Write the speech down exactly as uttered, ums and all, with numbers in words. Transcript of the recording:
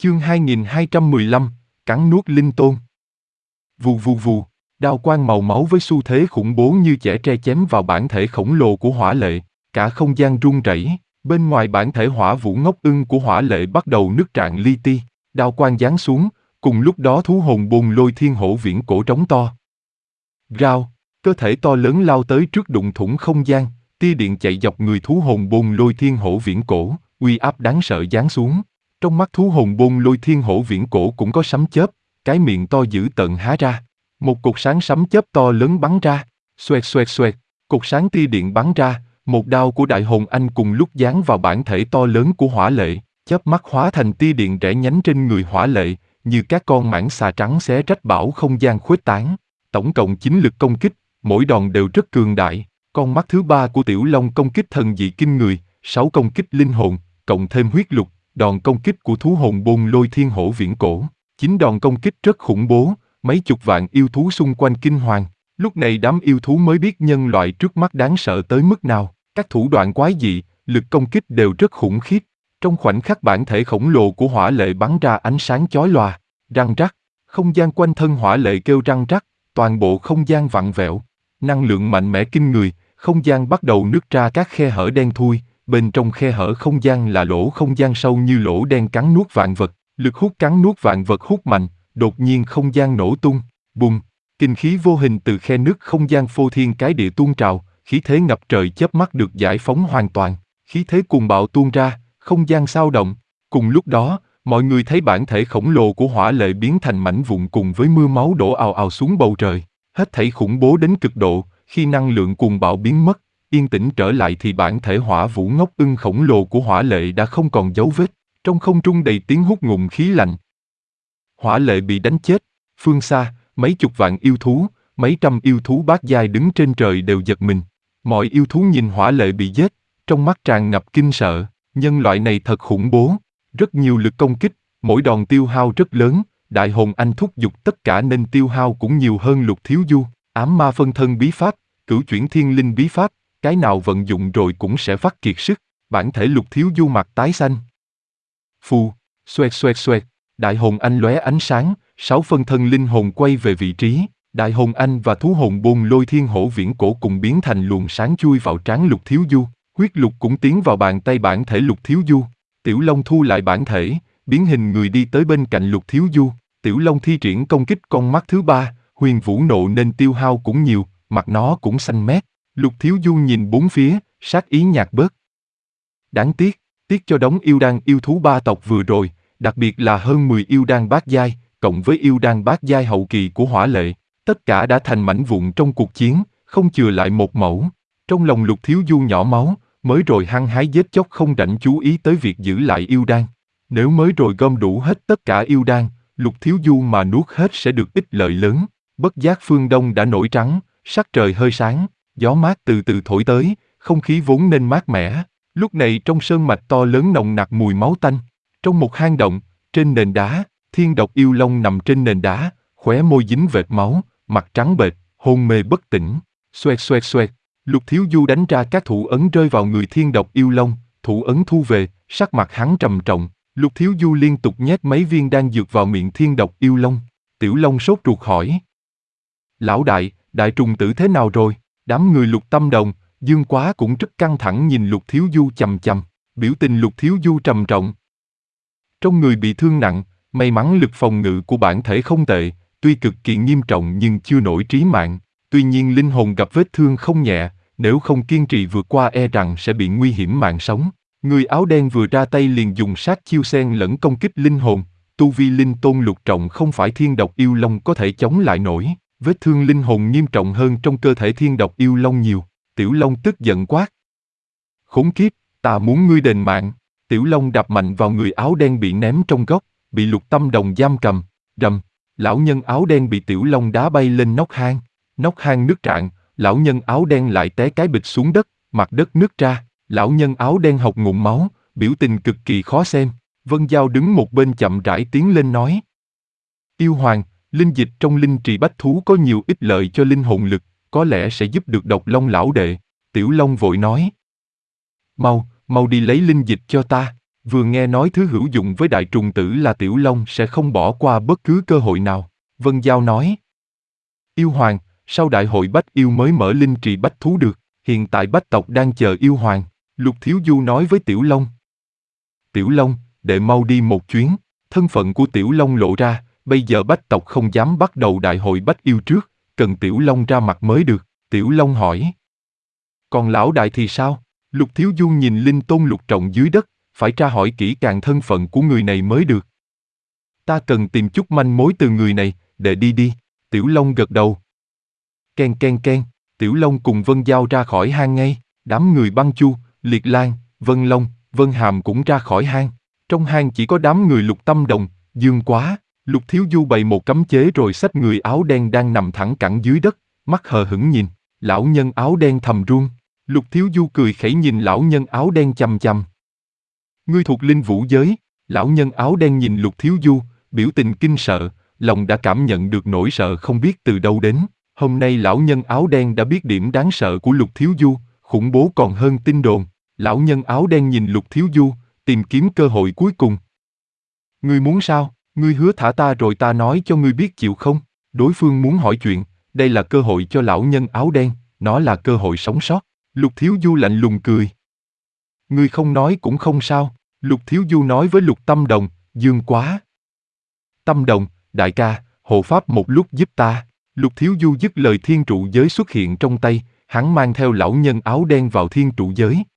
Chương hai nghìn hai trăm mười lăm, cắn nuốt linh tôn. Vù vù vù, đao quang màu máu với xu thế khủng bố như chẻ tre chém vào bản thể khổng lồ của Hỏa Lệ, cả không gian rung rẩy. Bên ngoài bản thể Hỏa Vũ Ngốc Ưng của Hỏa Lệ bắt đầu nứt rạn li ti, đao quang giáng xuống, cùng lúc đó thú hồn bồn lôi thiên hổ viễn cổ trống to. Rao, cơ thể to lớn lao tới trước đụng thủng không gian, tia điện chạy dọc người thú hồn bồn lôi thiên hổ viễn cổ, uy áp đáng sợ giáng xuống. Trong mắt thú hồn bồn lôi thiên hổ viễn cổ cũng có sấm chớp, cái miệng to dữ tợn há ra. Một cột sáng sấm chớp to lớn bắn ra, xoẹt xoẹt xoẹt, cột sáng tia điện bắn ra, một đao của Đại Hồn Anh cùng lúc giáng vào bản thể to lớn của Hỏa Lệ, chớp mắt hóa thành tia điện rẽ nhánh trên người Hỏa Lệ, như các con mãng xà trắng xé rách bảo không gian khuếch tán. Tổng cộng chín lực công kích, mỗi đòn đều rất cường đại. Con mắt thứ ba của Tiểu Long công kích thần dị kinh người, sáu công kích linh hồn, cộng thêm huyết lục, đòn công kích của thú hồn bồn lôi thiên hổ viễn cổ. Chín đòn công kích rất khủng bố, mấy chục vạn yêu thú xung quanh kinh hoàng. Lúc này đám yêu thú mới biết nhân loại trước mắt đáng sợ tới mức nào. Các thủ đoạn quái dị, lực công kích đều rất khủng khiếp. Trong khoảnh khắc bản thể khổng lồ của Hỏa Lệ bắn ra ánh sáng chói lòa, răng rắc, không gian quanh thân Hỏa Lệ kêu răng rắc, toàn bộ không gian vặn vẹo. Năng lượng mạnh mẽ kinh người, không gian bắt đầu nứt ra các khe hở đen thui, bên trong khe hở không gian là lỗ không gian sâu như lỗ đen cắn nuốt vạn vật, lực hút cắn nuốt vạn vật hút mạnh, đột nhiên không gian nổ tung, bùng, kinh khí vô hình từ khe nứt không gian phô thiên cái địa tuôn trào, khí thế ngập trời chớp mắt được giải phóng hoàn toàn, khí thế cuồng bạo tuôn ra, không gian xao động. Cùng lúc đó, mọi người thấy bản thể khổng lồ của Hỏa Lệ biến thành mảnh vụn cùng với mưa máu đổ ào ào xuống bầu trời, hết thảy khủng bố đến cực độ. Khi năng lượng cuồng bạo biến mất, yên tĩnh trở lại thì bản thể Hỏa Vũ Ngốc Ưng khổng lồ của Hỏa Lệ đã không còn dấu vết, trong không trung đầy tiếng hút ngụm khí lạnh. Hỏa Lệ bị đánh chết, phương xa, mấy chục vạn yêu thú, mấy trăm yêu thú bát giai đứng trên trời đều giật mình. Mọi yêu thú nhìn Hỏa Lệ bị giết, trong mắt tràn ngập kinh sợ, nhân loại này thật khủng bố, rất nhiều lực công kích, mỗi đòn tiêu hao rất lớn, Đại Hồn Anh thúc giục tất cả nên tiêu hao cũng nhiều hơn Lục Thiếu Du. Ám ma phân thân bí pháp, cửu chuyển thiên linh bí pháp, cái nào vận dụng rồi cũng sẽ vắt kiệt sức. Bản thể Lục Thiếu Du mặt tái xanh. Phù, xoẹt xoẹt xoẹt, Đại Hồn Anh lóe ánh sáng, sáu phân thân linh hồn quay về vị trí. Đại Hồn Anh và thú hồn bồn lôi thiên hổ viễn cổ cùng biến thành luồng sáng chui vào trán Lục Thiếu Du. Huyết lục cũng tiến vào bàn tay bản thể Lục Thiếu Du. Tiểu Long thu lại bản thể, biến hình người đi tới bên cạnh Lục Thiếu Du. Tiểu Long thi triển công kích con mắt thứ ba. Huyền Vũ nộ nên tiêu hao cũng nhiều, mặt nó cũng xanh mét. Lục Thiếu Du nhìn bốn phía, sát ý nhạt bớt. Đáng tiếc, tiếc cho đống yêu đan yêu thú ba tộc vừa rồi, đặc biệt là hơn mười yêu đan bát giai, cộng với yêu đan bát giai hậu kỳ của Hỏa Lệ, tất cả đã thành mảnh vụn trong cuộc chiến, không chừa lại một mẩu. Trong lòng Lục Thiếu Du nhỏ máu, mới rồi hăng hái giết chóc không rảnh chú ý tới việc giữ lại yêu đan. Nếu mới rồi gom đủ hết tất cả yêu đan, Lục Thiếu Du mà nuốt hết sẽ được ích lợi lớn. Bất giác phương đông đã nổi trắng, sắc trời hơi sáng, gió mát từ từ thổi tới, không khí vốn nên mát mẻ. Lúc này trong sơn mạch to lớn nồng nặc mùi máu tanh. Trong một hang động, trên nền đá, Thiên Độc Yêu Long nằm trên nền đá, khóe môi dính vệt máu, mặt trắng bệch, hôn mê bất tỉnh. Xoẹt xoẹt xoẹt, Lục Thiếu Du đánh ra các thủ ấn rơi vào người Thiên Độc Yêu Long, thủ ấn thu về, sắc mặt hắn trầm trọng. Lục Thiếu Du liên tục nhét mấy viên đan dược vào miệng Thiên Độc Yêu Long. Tiểu Long sốt ruột hỏi: Lão đại, đại trùng tử thế nào rồi? Đám người Lục Tâm Đồng, Dương Quá cũng rất căng thẳng nhìn Lục Thiếu Du chằm chằm, biểu tình Lục Thiếu Du trầm trọng. Trong người bị thương nặng, may mắn lực phòng ngự của bản thể không tệ, tuy cực kỳ nghiêm trọng nhưng chưa nổi trí mạng. Tuy nhiên linh hồn gặp vết thương không nhẹ, nếu không kiên trì vượt qua e rằng sẽ bị nguy hiểm mạng sống. Người áo đen vừa ra tay liền dùng sát chiêu xen lẫn công kích linh hồn, tu vi linh tôn lục trọng không phải Thiên Độc Yêu Long có thể chống lại nổi. Vết thương linh hồn nghiêm trọng hơn trong cơ thể Thiên Độc Yêu Long nhiều. Tiểu Long tức giận quát: Khốn kiếp, ta muốn ngươi đền mạng. Tiểu Long đạp mạnh vào người áo đen bị ném trong góc, bị Lục Tâm Đồng giam cầm. Rầm, lão nhân áo đen bị Tiểu Long đá bay lên nóc hang. Nóc hang nứt rạn, lão nhân áo đen lại té cái bịch xuống đất, mặt đất nứt ra. Lão nhân áo đen hộc ngụm máu, biểu tình cực kỳ khó xem. Vân Giao đứng một bên chậm rãi tiến lên nói: Yêu Hoàng, linh dịch trong linh trì bách thú có nhiều ích lợi cho linh hồn lực, có lẽ sẽ giúp được Độc Long lão đệ. Tiểu Long vội nói: Mau, mau đi lấy linh dịch cho ta. Vừa nghe nói thứ hữu dụng với đại trùng tử là Tiểu Long sẽ không bỏ qua bất cứ cơ hội nào. Vân Giao nói. Yêu Hoàng, sau đại hội Bách Yêu mới mở linh trì Bách Thú được, hiện tại Bách tộc đang chờ Yêu Hoàng, Lục Thiếu Du nói với Tiểu Long. Tiểu Long, đệ mau đi một chuyến, thân phận của Tiểu Long lộ ra, bây giờ Bách tộc không dám bắt đầu đại hội Bách Yêu trước, cần Tiểu Long ra mặt mới được, Tiểu Long hỏi. Còn lão đại thì sao? Lục Thiếu Du nhìn linh tôn lục trọng dưới đất, phải tra hỏi kỹ càng thân phận của người này mới được. Ta cần tìm chút manh mối từ người này, để đi đi, Tiểu Long gật đầu. Ken ken ken, Tiểu Long cùng Vân Giao ra khỏi hang ngay, đám người Băng Chu, Liệt Lan, Vân Long, Vân Hàm cũng ra khỏi hang. Trong hang chỉ có đám người Lục Tâm Đồng, Dương Quá. Lục Thiếu Du bày một cấm chế rồi xách người áo đen đang nằm thẳng cẳng dưới đất, mắt hờ hững nhìn. Lão nhân áo đen thầm run. Lục Thiếu Du cười khẩy nhìn lão nhân áo đen chằm chằm. Ngươi thuộc linh vũ giới. Lão nhân áo đen nhìn Lục Thiếu Du, biểu tình kinh sợ, lòng đã cảm nhận được nỗi sợ không biết từ đâu đến. Hôm nay lão nhân áo đen đã biết điểm đáng sợ của Lục Thiếu Du, khủng bố còn hơn tin đồn. Lão nhân áo đen nhìn Lục Thiếu Du, tìm kiếm cơ hội cuối cùng. Ngươi muốn sao? Ngươi hứa thả ta rồi ta nói cho ngươi biết chịu không? Đối phương muốn hỏi chuyện, đây là cơ hội cho lão nhân áo đen, nó là cơ hội sống sót. Lục Thiếu Du lạnh lùng cười. Ngươi không nói cũng không sao, Lục Thiếu Du nói với Lục Tâm Đồng, Dương Quá. Tâm Đồng, đại ca, hộ pháp một lúc giúp ta. Lục Thiếu Du dứt lời thiên trụ giới xuất hiện trong tay, hắn mang theo lão nhân áo đen vào thiên trụ giới.